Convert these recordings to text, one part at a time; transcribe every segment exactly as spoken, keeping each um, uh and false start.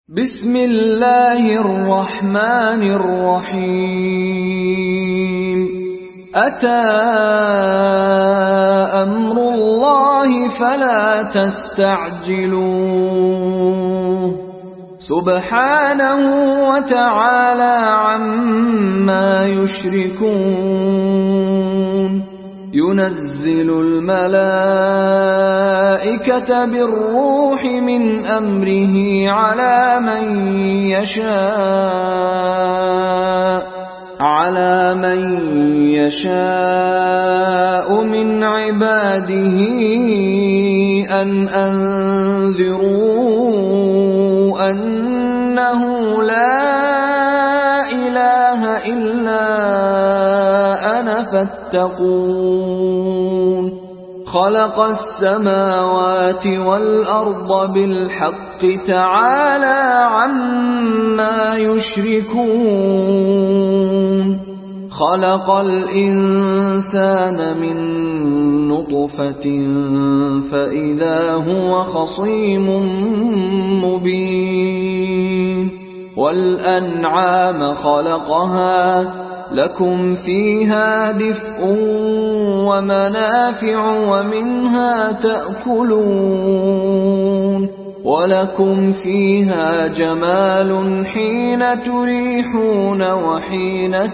بسم الله الرحمن الرحيم أتى أمر الله فلا تستعجلوه سبحانه وتعالى عما يشركون ينزل الملائكة بالروح من أمره على من يشاء على من يشاء من عباده أن أنذروا أنه لا إله إلا أنا فاتقون خلق السماوات والأرض بالحق تعالى عما يشركون خلق الإنسان من نطفة فإذا هو خصيم مبين والأنعام خلقها لكم فيها دفء ومنافع ومنها تأكلون ولكم فيها جمال حين تريحون وحين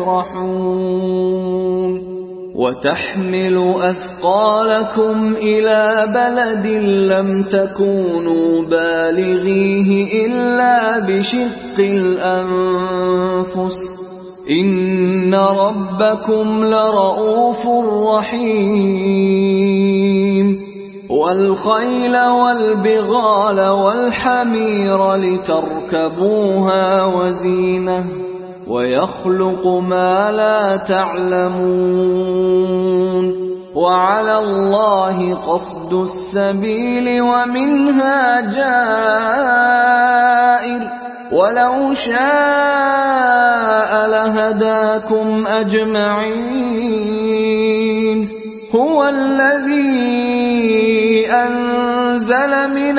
تسرحون وتحمل أثقالكم إلى بلد لم تكونوا بالغيه إلا بشق الأنفس إن ربكم لرؤوف رحيم والخيل والبغال والحمير لتركبوها وزينة ويخلق ما لا تعلمون وعلى الله قصد السبيل ومنها جائر ولو شاء لهداكم أجمعين هو الذي أنزل من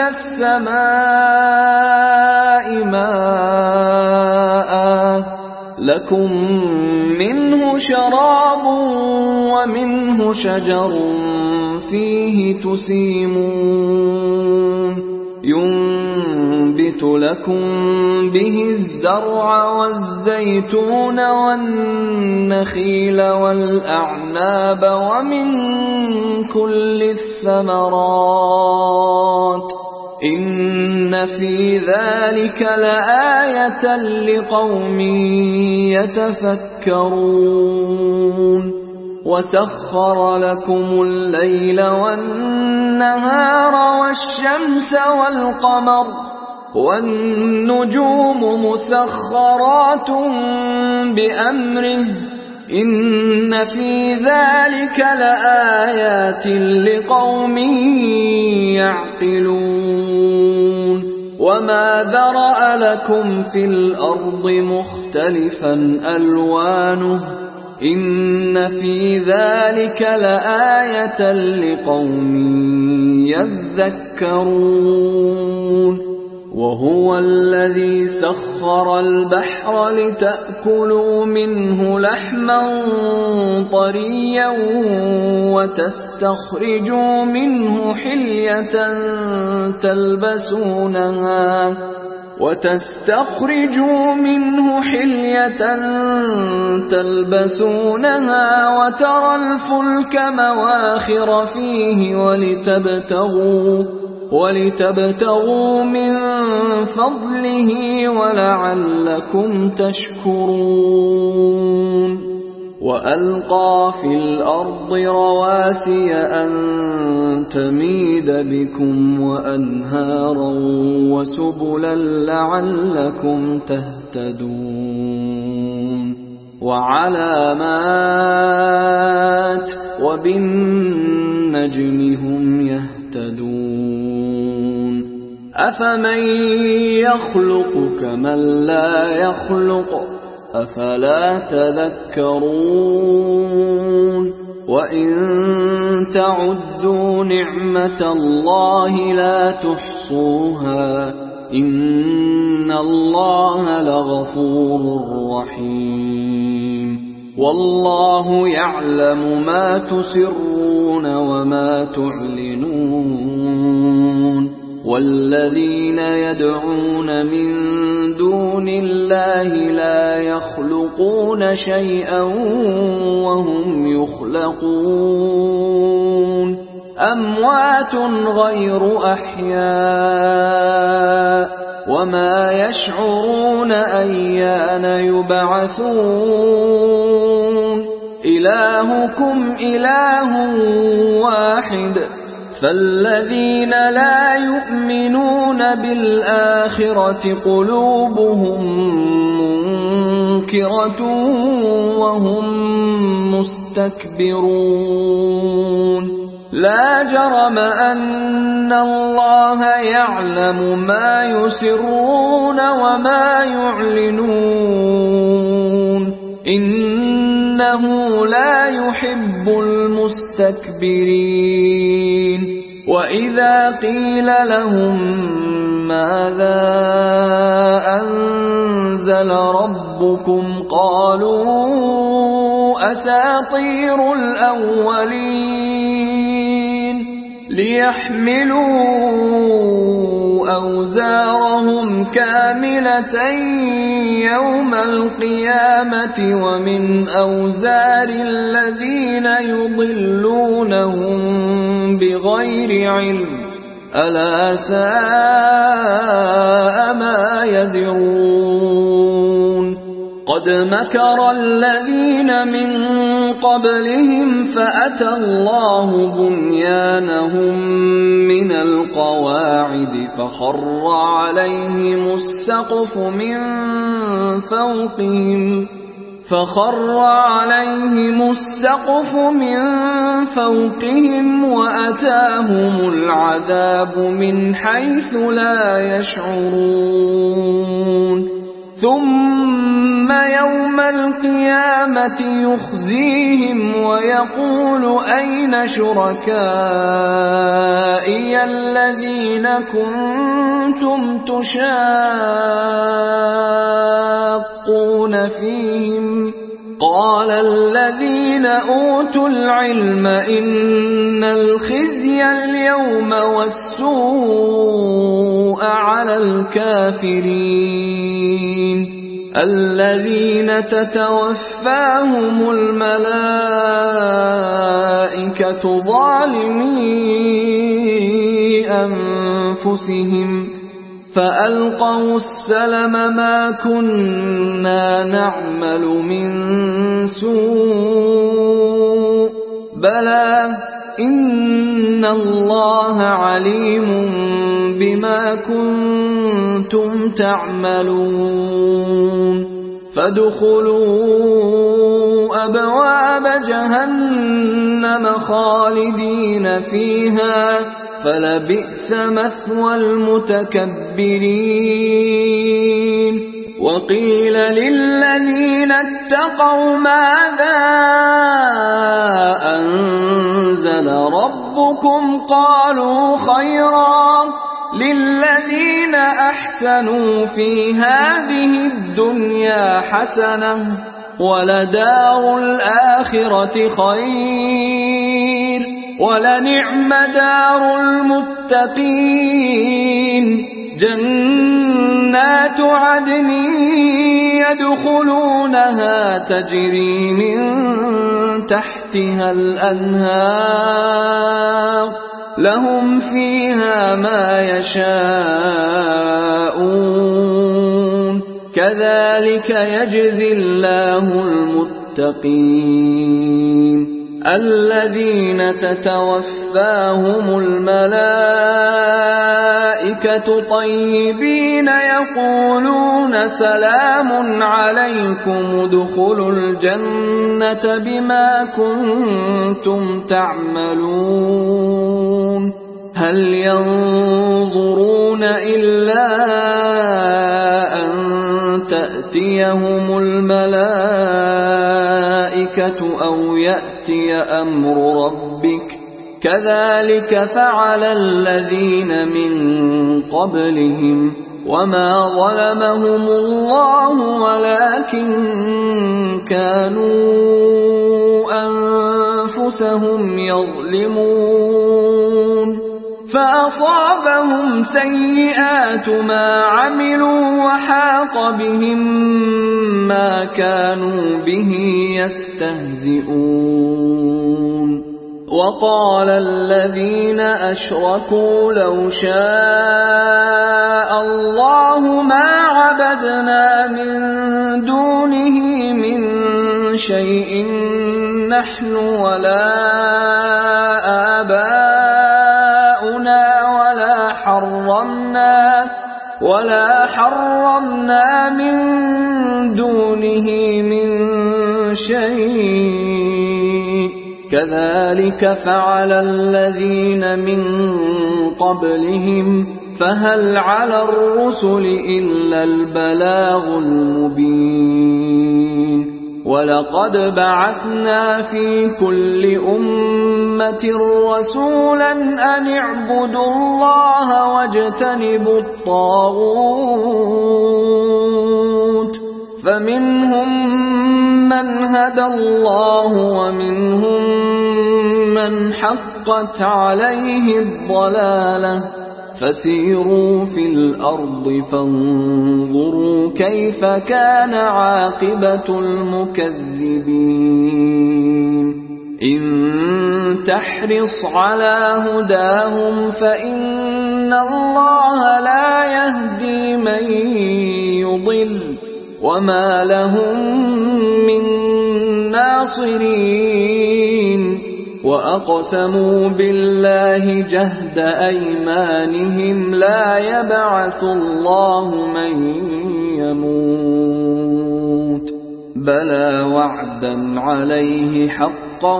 السماء ماء لكم منه شراب ومنه شجر فيه تسيمون ينبت لكم به الزرع والزيتون والنخيل والأعناب ومن كل الثمرات إن في ذلك لآية لقوم يتفكرون وسخر لكم الليل والنهار والشمس والقمر والنجوم مسخرات بأمره إن في ذلك لآيات لقوم يعقلون وما ذرأ لكم في الأرض مختلفا ألوانه إن في ذلك لآية لقوم يذكرون وهو الذي سخر البحر لتأكلوا منه لحما طريا وتستخرجوا منه حلية تلبسونها وتستخرجوا منه حلية تلبسونها وترى الفلك مواخر فيه ولتبتغوا ولتبتغوا من فضله ولعلكم تشكرون وألقى في الأرض رواسي أن تميد بكم وأنهارا وسبلا لعلكم تهتدون وعلامات وبالنجم هم يهتدون أفمن يخلق كمن لا يخلق أفلا تذكرون وإن تعدوا نعمة الله لا تحصوها إن اللَّهَ لَغَفُورٌ رَّحِيمٌ وَاللَّهُ يَعْلَمُ مَا تُسِرُّونَ وَمَا تُعْلِنُونَ وَالَّذِينَ يَدْعُونَ مِن دُونِ اللَّهِ لَا يَخْلُقُونَ شَيْئًا وَهُمْ يُخْلَقُونَ أَمْوَاتٌ غَيْرُ أَحْيَاءٍ وَمَا يَشْعُرُونَ أَيَّانَ يُبْعَثُونَ إِلَٰهُكُمْ إِلَٰهٌ وَاحِدٌ فَالَّذِينَ لَا يُؤْمِنُونَ بِالْآخِرَةِ قُلُوبُهُم مُّنكِرَةٌ وَهُم مُّسْتَكْبِرُونَ لَا جَرَمَ أَنَّ اللَّهَ يَعْلَمُ مَا يُسِرُّونَ وَمَا يُعْلِنُونَ إِنَّهُ لَا يُحِبُّ الْمُسْتَكْبِرِينَ وَإِذَا قِيلَ لَهُم مَّاذَا أَنزَلَ رَبُّكُمْ قَالُوا أَسَاطِيرُ الْأَوَّلِينَ لِيَحْمِلُوا أَوْزَارَهُم كَامِلَةً يَوْمَ الْقِيَامَةِ وَمِنْ أَوْزَارِ الَّذِينَ يُضِلُّونَهُم بِغَيْرِ عِلْمٍ أَلَا سَاءَ مَا يَزِرُونَ قَدْ مَكَرَ الَّذِينَ مِن قَبْلِهِمْ فَأَتَى اللَّهُ بُنْيَانَهُم مِّنَ الْقَوَاعِدِ فَخَرَّ عَلَيْهِمُ السَّقْفُ مِن فَوْقِهِمْ فَخَرَّ عَلَيْهِمُ السَّقْفُ مِن فَوْقِهِمْ وَأَتَاهُمُ الْعَذَابُ مِنْ حَيْثُ لَا يَشْعُرُونَ ثُمَّ يَوْمَ الْقِيَامَةِ يُخْزِيهِمْ وَيَقُولُ أَيْنَ شُرَكَائِيَ الَّذِينَ كُنتُمْ تُشَاقُّونَ فِيهِمْ قَالَ الَّذِينَ أُوتُوا الْعِلْمَ إِنَّ الْخِزْيَ الْيَوْمَ وَالسُّوءَ عَلَى الْكَافِرِينَ الَّذِينَ تَتَوَفَّاهُمُ الْمَلَائِكَةُ ظَالِمِي أَنفُسِهِمْ فَأَلْقَوْا السَّلَمَ مَا كُنَّا نَعْمَلُ مِن سُوءٍ بَلَىٰ إِنَّ اللَّهَ عَلِيمٌ بِمَا كُنتُمْ تَعْمَلُونَ فَادْخُلُوا أَبْوَابَ جَهَنَّمَ خَالِدِينَ فِيهَا فَلَبِئْسَ مَثْوَى الْمُتَكَبِّرِينَ وَقِيلَ لِلَّذِينَ اتَّقَوْا مَاذَا أَنزَلَ رَبُّكُمْ قَالُوا خَيْرًا لِلَّذِينَ أَحْسَنُوا فِي هَٰذِهِ الدُّنْيَا حَسَنَةٌ وَلَدَارُ الْآخِرَةِ خَيْرٌ وَلَنِعْمَ دَارُ الْمُتَّقِينَ جَنَّاتُ عَدْنٍ يَدْخُلُونَهَا تَجْرِي مِن تَحْتِهَا الْأَنْهَارُ لَهُمْ فِيهَا مَا يَشَاءُونَ كَذَلِكَ يَجْزِي اللَّهُ الْمُتَّقِينَ الَّذِينَ تَتَوَفَّاهُمُ الْمَلَائِكَةُ طَيِّبِينَ يَقُولُونَ سَلَامٌ عَلَيْكُمُ ادْخُلُوا الْجَنَّةَ بِمَا كُنتُمْ تَعْمَلُونَ هَلْ يَنظُرُونَ إِلَّا أَن تَأْتِيَهُمُ الْمَلَائِكَةُ أَوْ يَأْتِيَ أَمْرُ رَبِّكَ كَذَلِكَ فَعَلَ الَّذِينَ مِن قَبْلِهِمْ وما ظلمهم الله ولكن كانوا أنفسهم يظلمون فأصابهم سيئات ما عملوا وحاق بهم ما كانوا به يستهزئون وقال الذين أشركوا لو شاء الله ما عبدنا من دونه من شيء نحن ولا آباؤنا ولا حرمنا ولا حرمنا من دونه من شيء كذلك فعل الذين من قبلهم فهل على الرسل إلا البلاغ المبين ولقد بعثنا في كل أمة رسولا أن اعبدوا الله واجتنبوا الطاغوت فمنهم من هدى الله ومنهم من حقت عليه الضلالة فسيروا في الأرض فانظروا كيف كان عاقبة المكذبين إن تحرص على هداهم فإن الله لا يهدي من يضل وما لهم من ناصرين وأقسموا بالله جهد أيمانهم لا يبعث الله من يموت بلى وعدا عليه حقا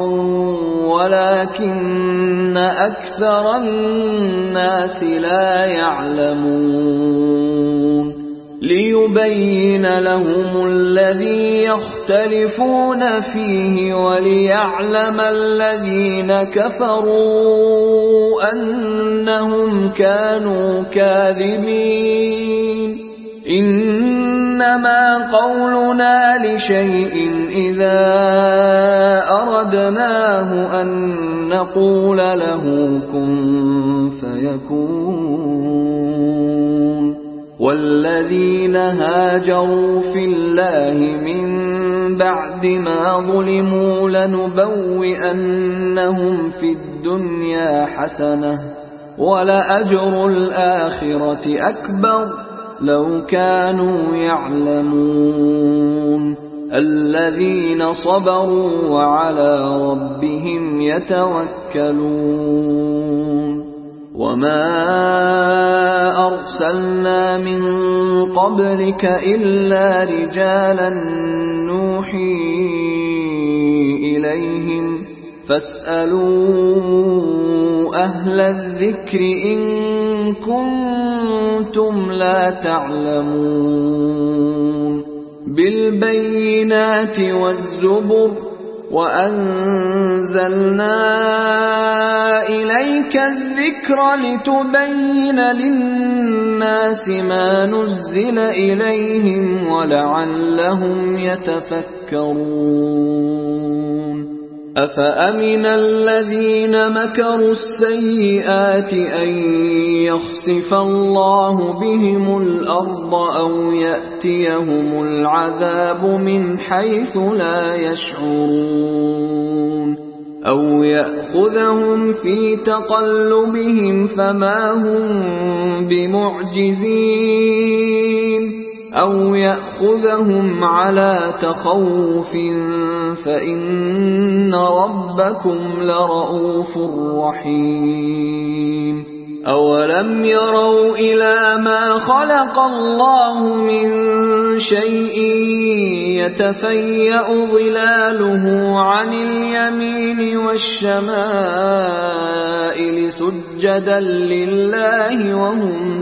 ولكن أكثر الناس لا يعلمون ليبين لهم الذي يختلفون فيه وليعلم الذين كفروا أنهم كانوا كاذبين إنما قولنا لشيء إذا أردناه أن نقول له كن فيكون والذين هاجروا في الله من بعد ما ظلموا لنبوئنهم في الدنيا حسنة ولأجر الآخرة أكبر لو كانوا يعلمون الذين صبروا وعلى ربهم يتوكلون وما أرسلنا من قبلك إلا رجالا نوحي إليهم فاسألوا أهل الذكر إن كنتم لا تعلمون بالبينات والزبر وأنزلنا إليك الذكر لتبين للناس ما نزل إليهم ولعلهم يتفكرون أفأمن الذين مكروا السيئات أن يخسف الله بهم الأرض أو يأتيهم العذاب من حيث لا يشعرون أو يأخذهم في تقلبهم فما هم بمعجزين أو يأخذهم على تخوف فإن ربكم لرؤوف رحيم أولم يروا إلى ما خلق الله من شيء يتفيأ ظلاله عن اليمين والشمائل سجدا لله وهم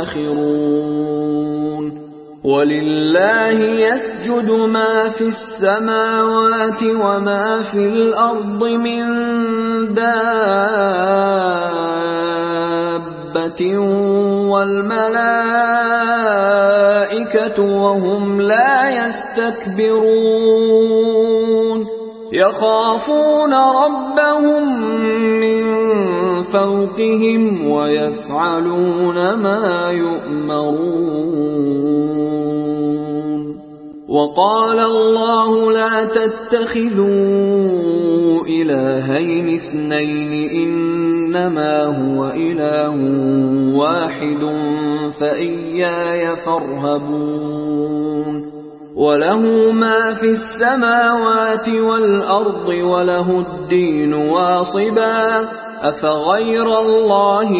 داخرون ولله يسجد ما في السماوات وما في الأرض من دابة والملائكة وهم لا يستكبرون يخافون ربهم من فوقهم ويفعلون ما يؤمرون وقال الله لا تتخذوا إلهين اثنين إنما هو إله واحد فإياي فارهبون وله ما في السماوات والأرض وله الدين واصبا أفغير الله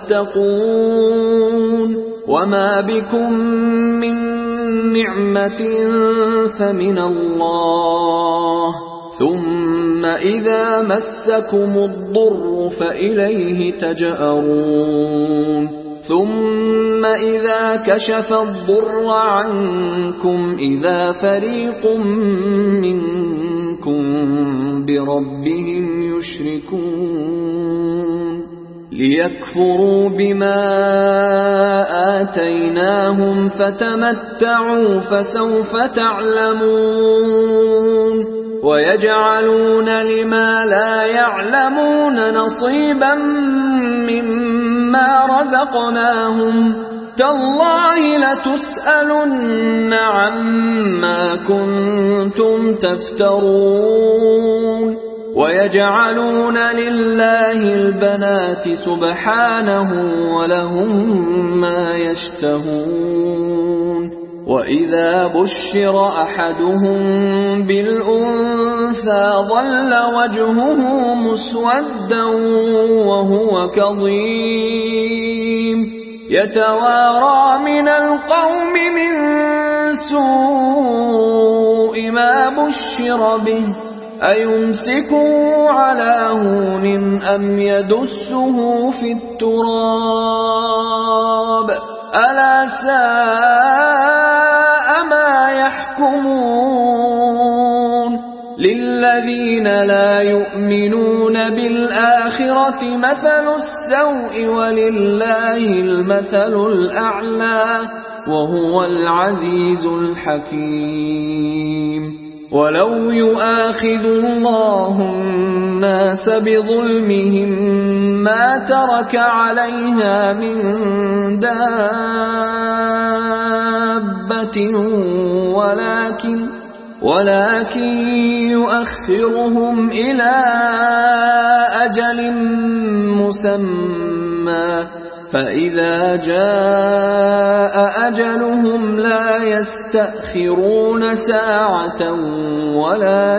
تتقون وما بكم من نعمة فمن الله ثم إذا مسكم الضر فإليه تجأرون ثم إذا كشف الضر عنكم إذا فريق منكم بربهم يشركون ليكفروا بما آتيناهم فتمتعوا فسوف تعلمون ويجعلون لما لا يعلمون نصيبا مما رزقناهم تالله لتسألن عما كنتم تفترون ويجعلون لله البنات سبحانه ولهم ما يشتهون وإذا بشر أحدهم بالأنثى ظل وجهه مسودا وهو كظيم يتوارى من القوم من سوء ما بشر به أيمسكه على هون أم يدسه في التراب ألا ساء ما يحكمون للذين لا يؤمنون بالآخرة مثل السوء ولله المثل الأعلى وهو العزيز الحكيم ولو يؤاخذ الله الناس بظلمهم ما ترك عليها من دابة ولكن ولكن يؤخرهم إلى أجل مسمى فإذا جاء أجلهم لا يستأخرون ساعة ولا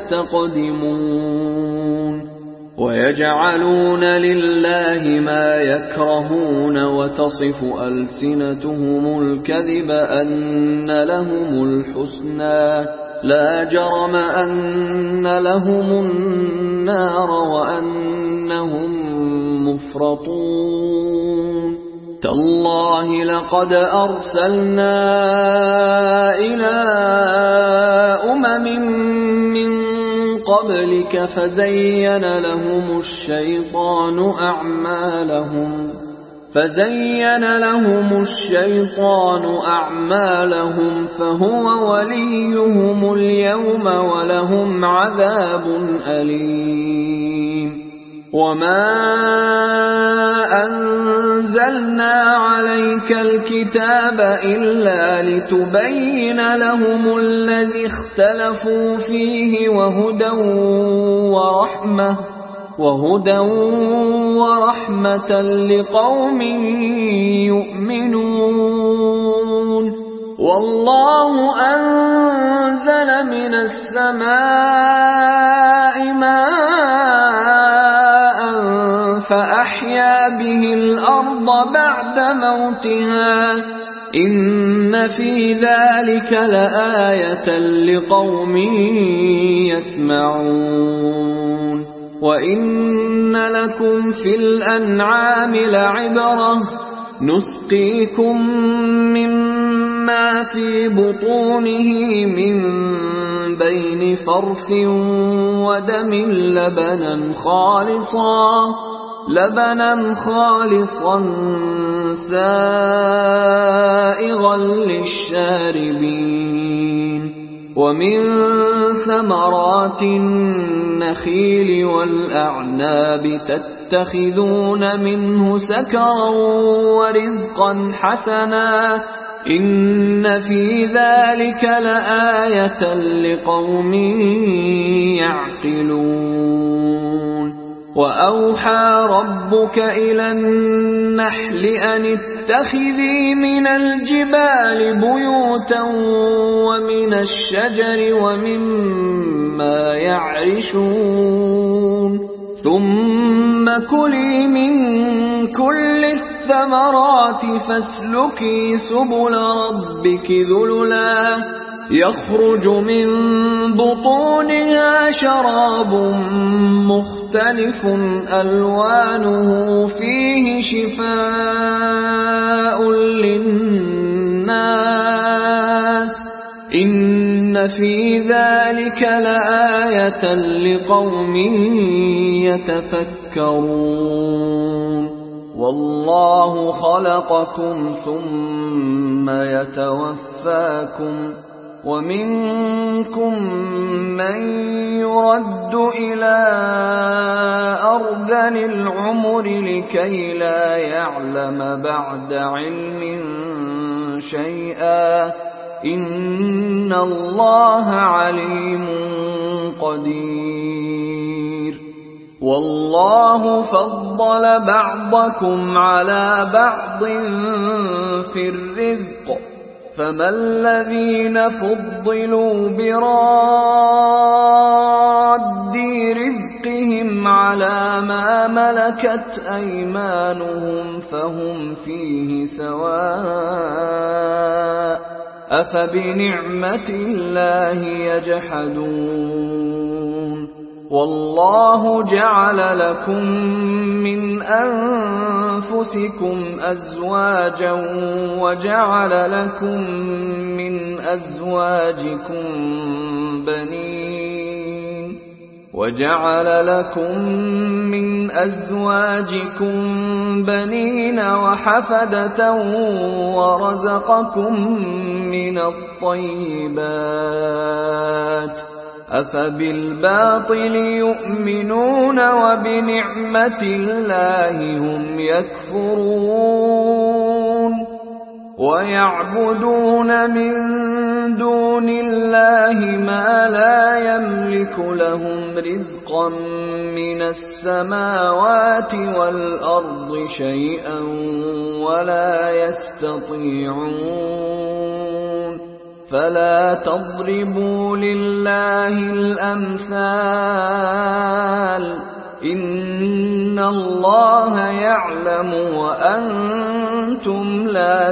يستقدمون ويجعلون لله ما يكرهون وتصف ألسنتهم الكذب أن لهم الحسنى لا جرم أن لهم النار وأنهم مفرطون تالله لقد أرسلنا إلى أمم من قبلك فزين لهم الشيطان أعمالهم فزين لهم الشيطان أعمالهم فهو وليهم اليوم ولهم عذاب أليم وما أنزلنا عليك الكتاب إلا لتبين لهم الذي اختلفوا فيه وهدى ورحمة وهدى ورحمة لقوم يؤمنون والله أنزل من السماء ماء فأحيا به الأرض بعد موتها إن في ذلك لآية لقوم يسمعون وإن لكم في الأنعام لعبرة نسقيكم مما في بطونه من بين فرث ودم لبنا خالصا لبنا خالصا سائغا للشاربين ومن ثمرات النخيل والأعناب تتخذون منه سكرا ورزقا حسنا إن في ذلك لآية لقوم يعقلون وأوحى ربك إلى النحل أن اتخذي من الجبال بيوتا ومن الشجر ومما يعرشون ثم كلي من كل الثمرات فاسلكي سبل ربك ذللا يخرج من بطونها شراب مختلف ألوانه فيه شفاء للناس إن في ذلك لآية لقوم يتفكرون والله خلقكم ثم يتوفاكم ومنكم من يرد إلى أرذل العمر لكي لا يعلم بعد علم شيئا إن الله عليم قدير والله فضل بعضكم على بعض في الرزق فما الذين فضلوا براد رزقهم على ما ملكت أيمانهم فهم فيه سواء أفبنعمة الله يجحدون والله جعل لكم من أنفسكم أزواجا وجعل لكم من أزواجكم بنين وجعل لكم من أزواجكم بنين وحفدة ورزقكم من الطيبات أفبالباطل يؤمنون وبنعمة الله هم يكفرون ويعبدون من دون الله ما لا يملك لهم رزقا من السماوات والأرض شيئا ولا يستطيعون فلا تضربوا لله الأمثال إن الله يعلم وأنتم لا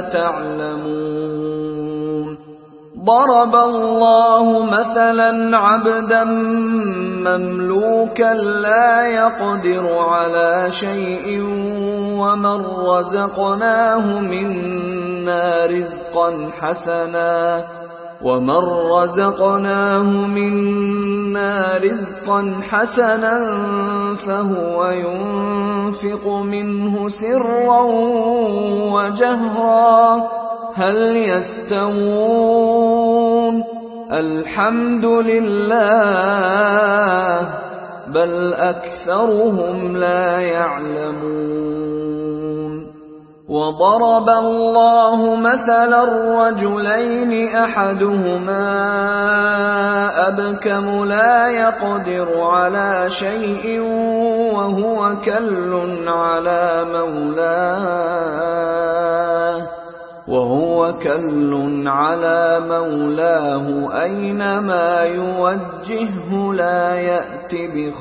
تعلمون ضرب الله مثلا عبدا مملوكا لا يقدر على شيء ومن رزقناه منا رزقا حسنا ومن رزقناه منا رزقا حسنا فهو ينفق منه سرا وجهرا هل يستوون الحمد لله بل أكثرهم لا يعلمون وضرب الله مثلا رجلين أحدهما أبكم لا يقدر على شيء وهو كل على مولاه وهو كل على مولاه أينما يوجهه لا يأت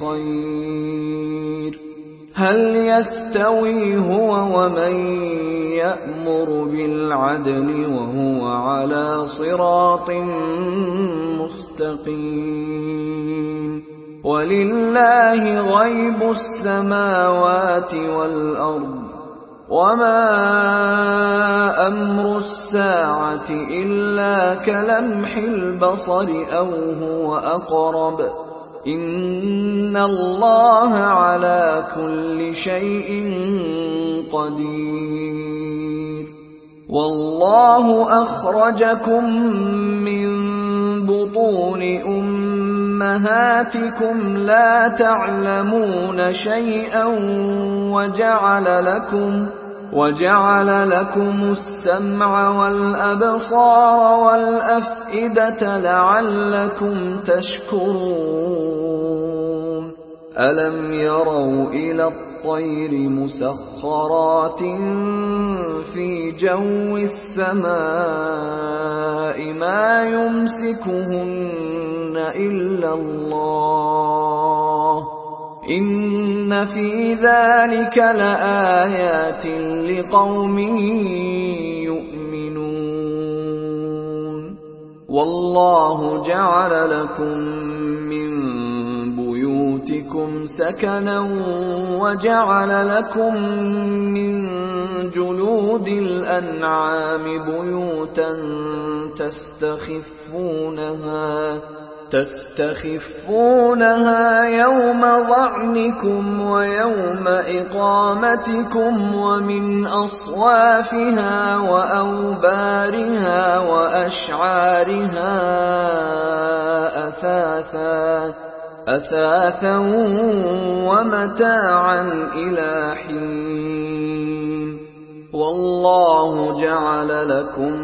بخير هل يستوي هو ومن يأمر بالعدل وهو على صراط مستقيم ولله غيب السماوات والأرض وما أمر الساعة إلا كلمح البصر أو هو أقرب إن الله على كل شيء قدير. والله أخرجكم من بطون أمهاتكم لا تعلمون شيئا وجعل لكم وجعل لكم السمع والأبصار والأفئدة لعلكم تشكرون. ألم يروا إلى الطير مسخرات في جو السماء ما يمسكهن إلا الله إن في ذلك لآيات لقوم يؤمنون. والله جعل لكم من بيوتكم سكنا وجعل لكم من جلود الأنعام بيوتا تستخفونها تستخفونها يوم ظعنكم ويوم إقامتكم ومن أصوافها وأوبارها وأشعارها أثاثا أثاثا ومتاعا إلى حين. والله جعل لكم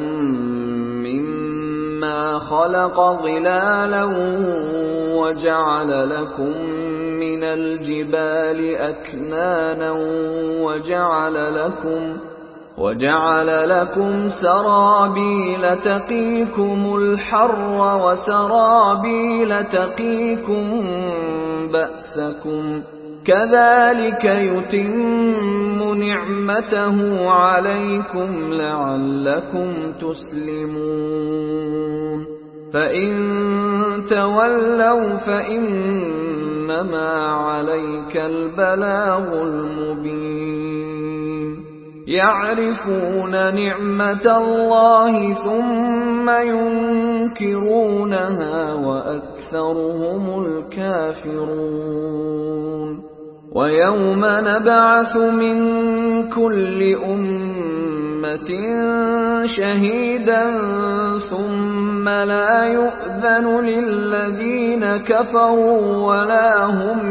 مما خلق ظلالا وجعل لكم من الجبال أكنانا وجعل لكم وجعل لكم سرابيل تقيكم الحر وسرابيل تقيكم بأسكم كذلك يتم نعمته عليكم لعلكم تسلمون. فإن تولوا فإنما عليك البلاغ المبين. يعرفون نعمة الله ثم ينكرونها وأكثرهم الكافرون. ويوم نبعث من كل أمة شهيدا ثم لا يؤذن للذين كفروا ولا هم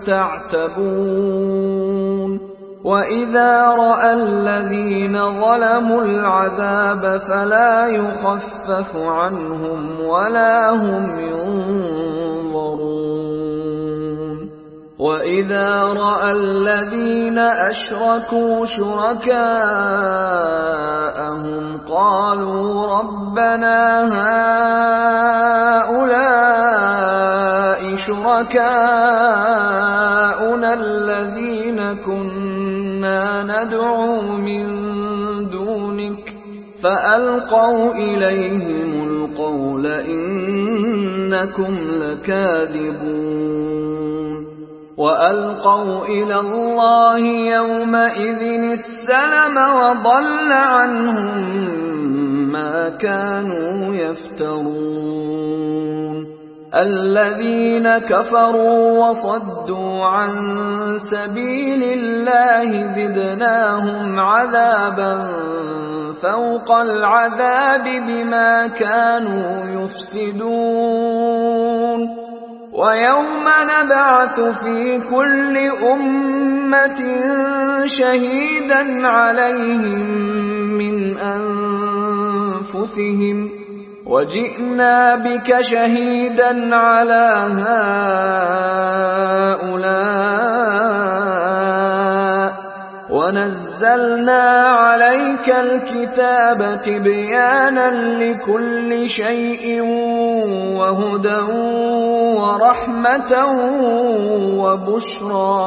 يستعتبون. وإذا رأى الذين ظلموا العذاب فلا يخفف عنهم ولا هم ينظرون. وإذا رأى الذين أشركوا شركاءهم قالوا ربنا هؤلاء شركاؤنا الذين كنا ندعو من دونك فألقوا إليهم القول إنكم لكاذبون. وألقوا إلى الله يومئذ السلم وضل عنهم ما كانوا يفترون. الذين كفروا وصدوا عن سبيل الله زدناهم عذابا فوق العذاب بما كانوا يفسدون. ويوم نبعث في كل أمة شهيدا عليهم من أنفسهم وجئنا بك شهيدا على هؤلاء ونزلنا عليك الكتاب تبيانا لكل شيء وهدى ورحمة وبشرى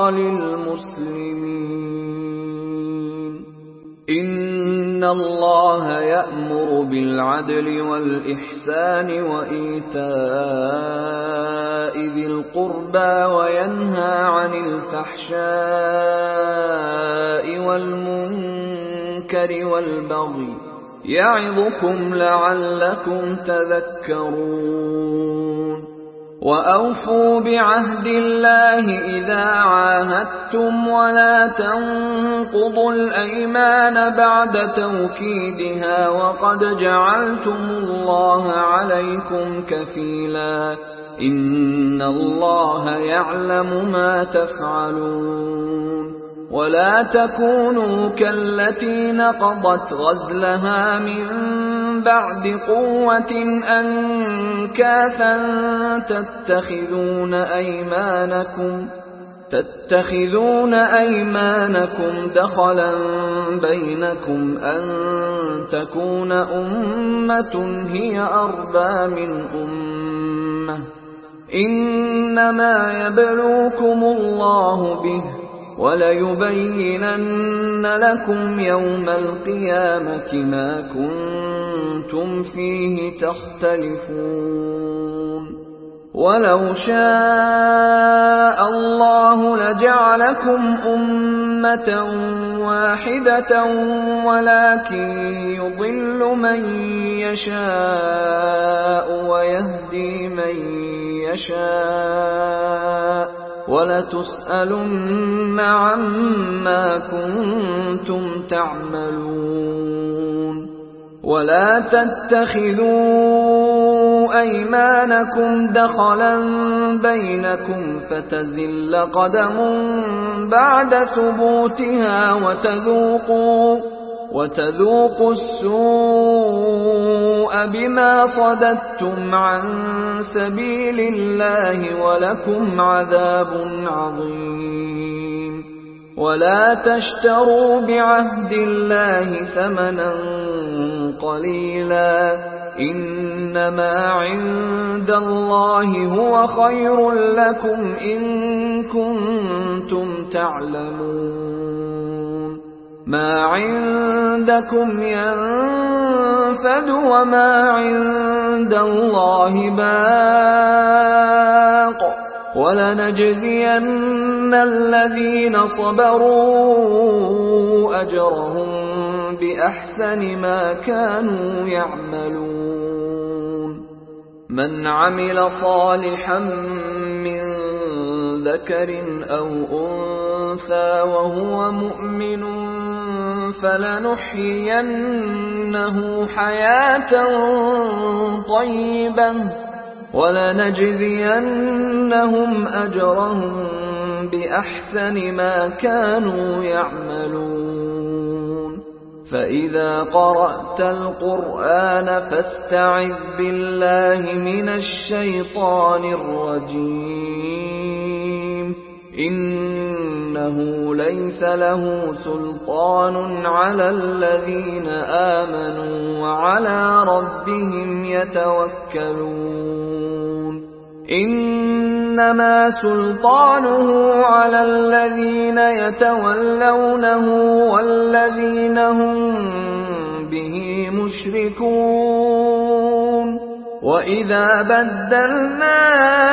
للمسلمين. إن الله يأمر بالعدل والإحسان وإيتاء ذي القربى وينهى عن الفحشاء والمنكر والبغي يعظكم لعلكم تذكرون. وأوفوا بعهد الله إذا عاهدتم ولا تنقضوا الأيمان بعد توكيدها وقد جعلتم الله عليكم كفيلا إن الله يعلم ما تفعلون ولا تكونوا كالتي نقضت غزلها من بعد قوة أنكاثا تتخذون أيمانكم تتخذون أيمانكم دخلا بينكم أن تكون أمة هي أربى من أمة إنما يبلوكم الله به وَلَيُبَيِّنَنَّ لَكُمْ يَوْمَ الْقِيَامَةِ مَا كُنتُمْ فِيهِ تَخْتَلِفُونَ وَلَوْ شَاءَ اللَّهُ لَجَعَلَكُمْ أُمَّةً وَاحِدَةً وَلَكِن يُضِلُّ مَن يَشَاءُ وَيَهْدِي مَن يَشَاءُ وَلَتُسْأَلُنَّ عَمَّا كُنتُمْ تَعْمَلُونَ وَلَا تَتَّخِذُوا أَيْمَانَكُمْ دَخَلًا بَيْنَكُمْ فَتَزِلَّ قَدَمٌ بَعْدَ ثُبُوتِهَا وَتَذُوقُوا وَتَذُوقُوا السُّوءَ بِمَا صَدَدتُّمْ عَن سَبِيلِ اللَّهِ وَلَكُمْ عَذَابٌ عَظِيمٌ وَلَا تَشْتَرُوا بِعَهْدِ اللَّهِ ثَمَنًا قَلِيلًا إِنَّمَا عِندَ اللَّهِ هُوَ خَيْرٌ لَّكُمْ إِن كُنتُمْ تَعْلَمُونَ مَا عِندَكُمْ يَنفَدُ وَمَا عِندَ اللَّهِ بَاقٍ وَلَنَجْزِيَنَّ الَّذِينَ صَبَرُوا أَجْرَهُم بِأَحْسَنِ مَا كَانُوا يَعْمَلُونَ مَنْ عَمِلَ صَالِحًا مِّن ذَكَرٍ أَوْ أُنثَىٰ وَهُوَ مُؤْمِنٌ فَلَنُحْيِيَنَّهُ حَيَاةً طَيِّبَةً وَلَنَجْزِيَنَّهُمْ أَجْرَهُم بِأَحْسَنِ مَا كَانُوا يَعْمَلُونَ فَإِذَا قَرَأْتَ الْقُرْآنَ فَاسْتَعِذْ بِاللَّهِ مِنَ الشَّيْطَانِ الرَّجِيمِ إِنَّهُ لَيْسَ لَهُ سُلْطَانٌ عَلَى الَّذِينَ آمَنُوا وَعَلَى رَبِّهِمْ يَتَوَكَّلُونَ إِنَّمَا سُلْطَانُهُ عَلَى الَّذِينَ يَتَوَلَّوْنَهُ وَالَّذِينَ هُم بِهِ مُشْرِكُونَ وَإِذَا بَدَّلْنَا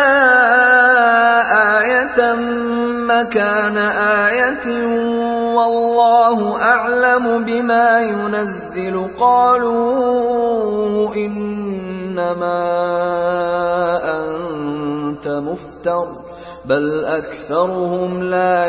آيَةً مَّكَانَ آيَةٍ وَاللَّهُ أَعْلَمُ بِمَا يُنَزِّلُ قَالُوا إِنَّمَا أَنتَ مُفْتَرٍ بَلْ أَكْثَرُهُمْ لَا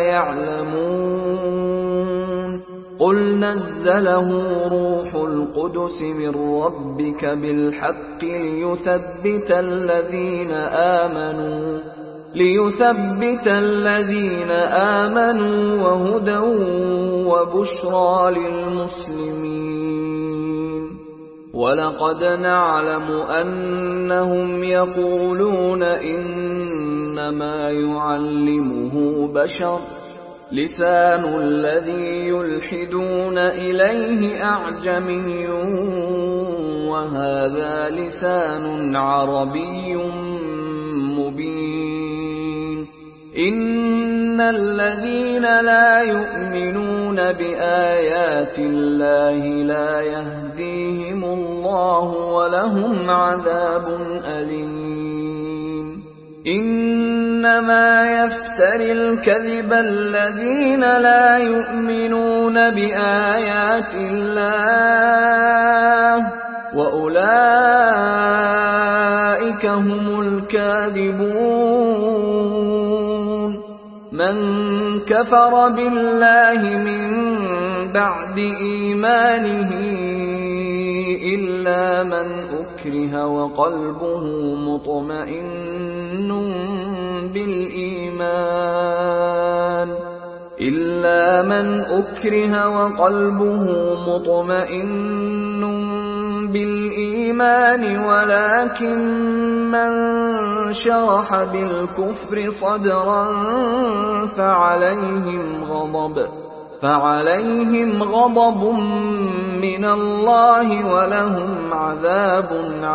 يَعْلَمُونَ قُلْ نَزَّلَهُ رُوحُ الْقُدُسِ مِن رَّبِّكَ بِالْحَقِّ لِيُثَبِّتَ الَّذِينَ آمَنُوا لِيُثَبِّتَ الَّذِينَ آمَنُوا وَهُدًى وَبُشْرَىٰ لِلْمُسْلِمِينَ وَلَقَدْ نَعْلَمُ أَنَّهُمْ يَقُولُونَ إِنَّمَا يُعَلِّمُهُ بَشَرٌ لِسَانُ الَّذِي يُلْحِدُونَ إِلَيْهِ أَعْجَمِيٌّ وَهَٰذَا لِسَانٌ عَرَبِيٌّ مُّبِينٌ إِنَّ الَّذِينَ لَا يُؤْمِنُونَ بِآيَاتِ اللَّهِ لَا يَهْدِيهِمُ اللَّهُ وَلَهُمْ عَذَابٌ أَلِيمٌ إِنَّمَا يَفْتَرِي الْكَذِبَ الَّذِينَ لَا يُؤْمِنُونَ بِآيَاتِ اللَّهِ وَأُولَٰئِكَ أولئك هم الكاذبون من كفر بالله من بعد إيمانه إلا من أكره وقلبه مطمئن بالإيمان إلا من أكره وقلبه مطمئن بالإيمان ولكن من شرح بالكفر صدرا فعليهم غضب فعليهم غضب من الله ولهم عذاب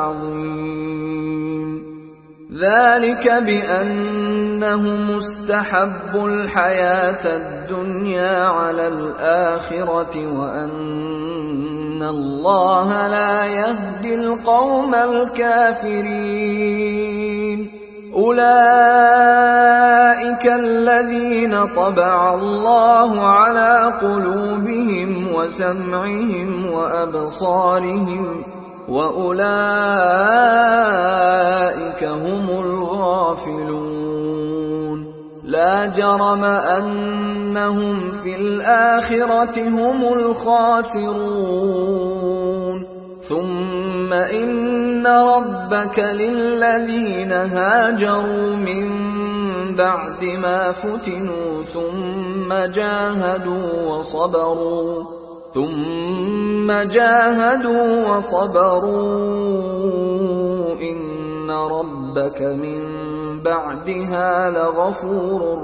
عظيم ذلك بأنهم استحبوا الحياة الدنيا على الآخرة وأن الله لا يهدي القوم الكافرين أولئك الذين طبع الله على قلوبهم وسمعهم وأبصارهم وأولئك هم الغافلون لا جرم أنهم في الآخرة هم الخاسرون ثم إن ربك للذين هاجروا من بعد ما فتنوا ثم جاهدوا وصبروا ثم جاهدوا وصبروا إن ربك من بعدها لغفور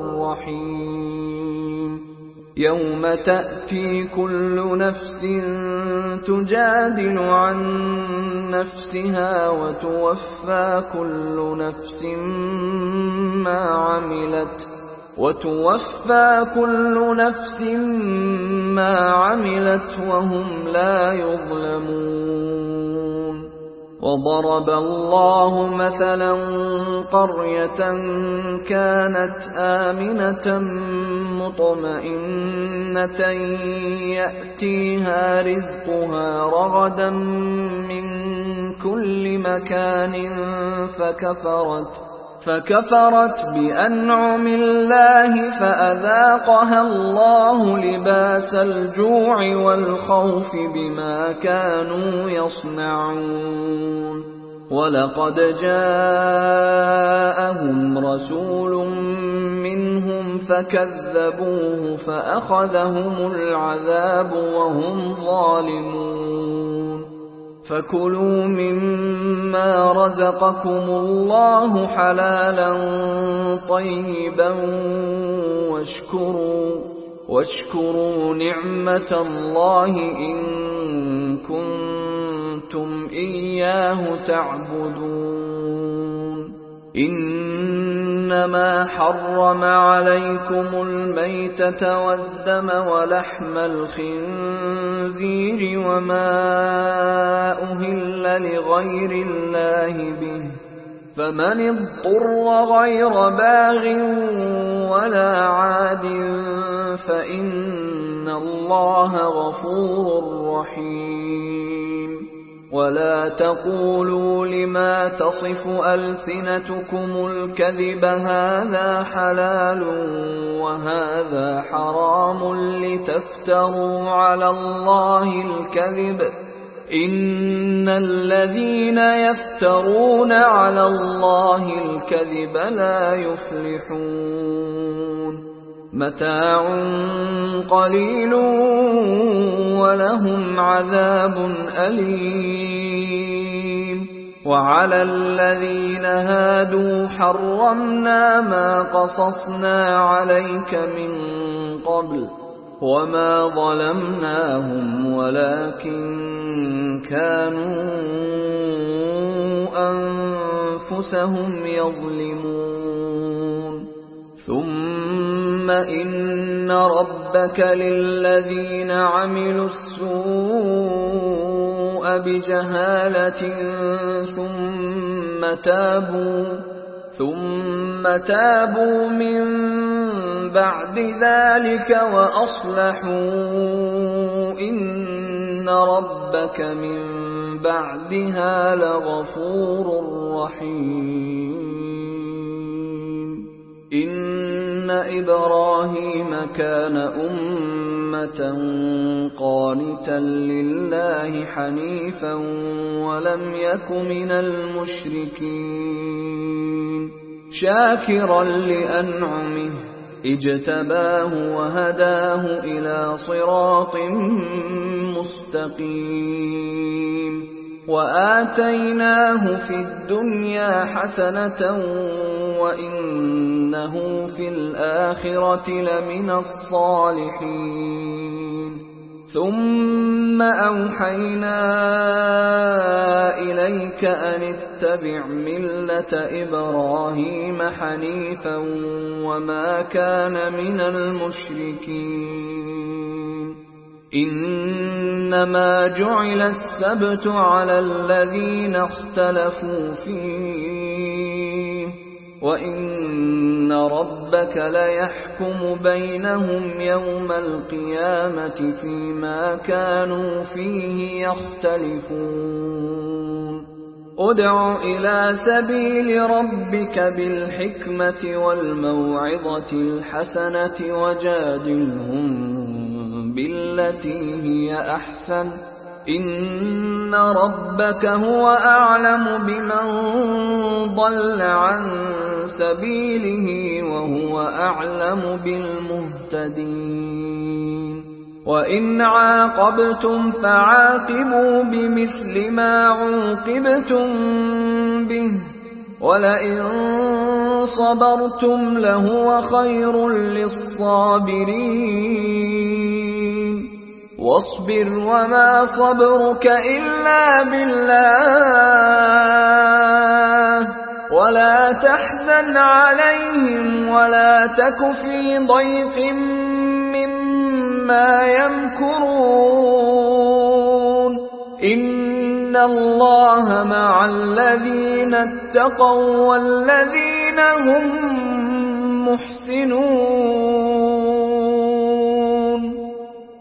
رحيم يوم تأتي كل نفس تجادل عن نفسها وتوفى كل نفس ما عملت وتوفى كل نفس ما عملت وهم لا يظلمون وضرب الله مثلا قرية كانت آمنة مطمئنة يأتيها رزقها رغدا من كل مكان فكفرت فكفرت بأنعم الله فأذاقها الله لباس الجوع والخوف بما كانوا يصنعون ولقد جاءهم رسول منهم فكذبوه فأخذهم العذاب وهم ظالمون فكلوا مما رزقكم الله حلالا طيبا واشكروا واشكروا نعمة الله إن كنتم إياه تعبدون إنما حرم عليكم الميتة والدم ولحم الخنزير وما أهل لغير الله به فمن اضطر غير باغ ولا عاد فإن الله غفور رحيم ولا تقولوا لما تصف ألسنتكم الكذب هذا حلال وهذا حرام لتفتروا على الله الكذب إن الذين يفترون على الله الكذب لا يفلحون متاع قليل ولهم عذاب أليم وعلى الذين هادوا حرمنا ما قصصنا عليك من قبل وما ظلمناهم ولكن كانوا أنفسهم يظلمون ثم إن ربك للذين عملوا السوء بجهالة ثم تابوا ثم تابوا من بعد ذلك وأصلحوا إن ربك من بَعْدِهَا لَغَفُورٌ رَّحِيمٌ إِنَّ إِبْرَاهِيمَ كَانَ أُمَّةً قَانِتًا لِّلَّهِ حَنِيفًا وَلَمْ يَكُ مِنَ الْمُشْرِكِينَ شَاكِرًا لِّأَنْعُمِهِ اجْتَبَاهُ وَهَدَاهُ إِلَىٰ صِرَاطٍ مُّسْتَقِيمٍ وَآتَيْنَاهُ فِي الدُّنْيَا حَسَنَةً وَإِنَّهُ فِي الْآخِرَةِ لَمِنَ الصَّالِحِينَ ثُمَّ أَوْحَيْنَا إِلَيْكَ أَنِ اتَّبِعْ مِلَّةَ إِبْرَاهِيمَ حَنِيفًا وَمَا كَانَ مِنَ الْمُشْرِكِينَ إِنَّمَا جُعِلَ السَّبْتُ عَلَى الَّذِينَ اخْتَلَفُوا فِيهِ وَإِنَّ رَبَّكَ لَيَحْكُمُ بَيْنَهُمْ يَوْمَ الْقِيَامَةِ فِيمَا كَانُوا فِيهِ يَخْتَلِفُونَ ادْعُ إِلَىٰ سَبِيلِ رَبِّكَ بِالْحِكْمَةِ وَالْمَوْعِظَةِ الْحَسَنَةِ وَجَادِلْهُم بِالَّتِي هِيَ أَحْسَنُ إِنَّ رَبَّكَ هُوَ أَعْلَمُ بِمَن ضَلَّ عَن سَبِيلِهِ وَهُوَ أَعْلَمُ بِالْمُهْتَدِينَ وَإِنْ عَاقَبْتُمْ فَعَاقِبُوا بِمِثْلِ مَا عُوقِبْتُم بِهِ وَلَئِن صَبَرْتُمْ لَهُوَ خَيْرٌ لِّلصَّابِرِينَ وَاصْبِرْ وَمَا صَبْرُكَ إِلَّا بِاللَّهِ وَلَا تَحْزَنْ عَلَيْهِمْ وَلَا تَكُ فِي ضَيْقٍ مِّمَّا يَمْكُرُونَ إِنَّ اللَّهَ مَعَ الَّذِينَ اتَّقَوا وَّالَّذِينَ هُم مُّحْسِنُونَ